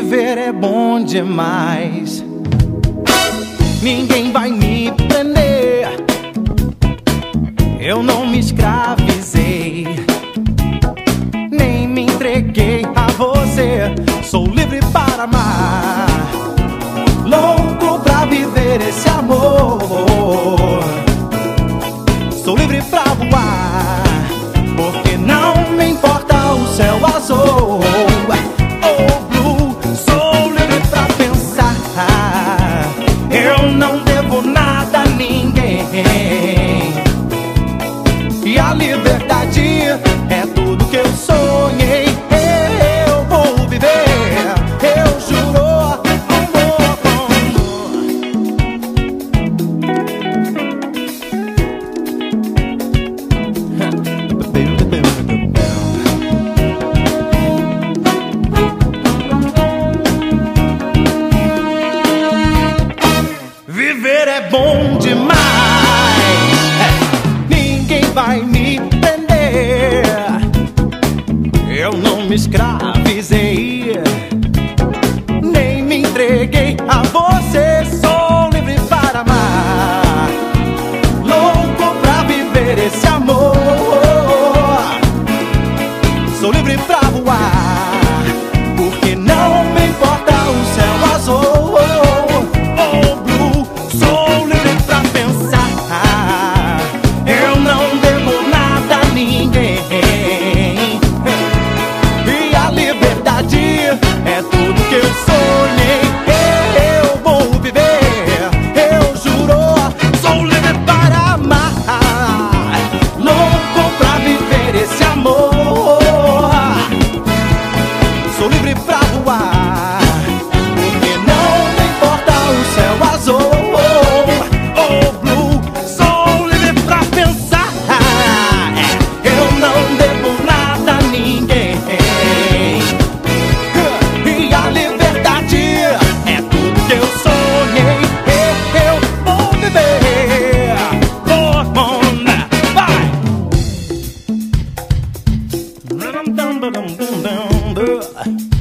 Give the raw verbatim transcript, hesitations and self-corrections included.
Viver é bom demais. Ninguém vai me prender. Eu não me escravizei, nem me entreguei a você. Sou livre para amar, louco pra viver esse amor. Sou livre pra voar, porque não me importa o céu azul ou blue. Sou livre pra pensar, eu não devo nada a ninguém. E a liberdade é tudo que eu sonhei. Eu vou viver, eu juro, amor, viver é bom demais. Ninguém vai me prender. Eu não me escravizei, nem me entreguei a você. Sou livre para amar, louco pra viver esse amor. Sou livre pra voar, porque não me importa o céu azul ou blue. Sou livre pra pensar, eu não devo nada a ninguém. E a liberdade é tudo que eu sonhei. Eu vou viver, eu juro. Sou livre para amar, louco pra viver esse amor. Sou livre pra voar, porque não me importa o céu azul ou blue. Sou livre pra pensar, eu não devo nada a ninguém. E a liberdade é tudo que eu sonhei. Eu vou viver, hormona, vai!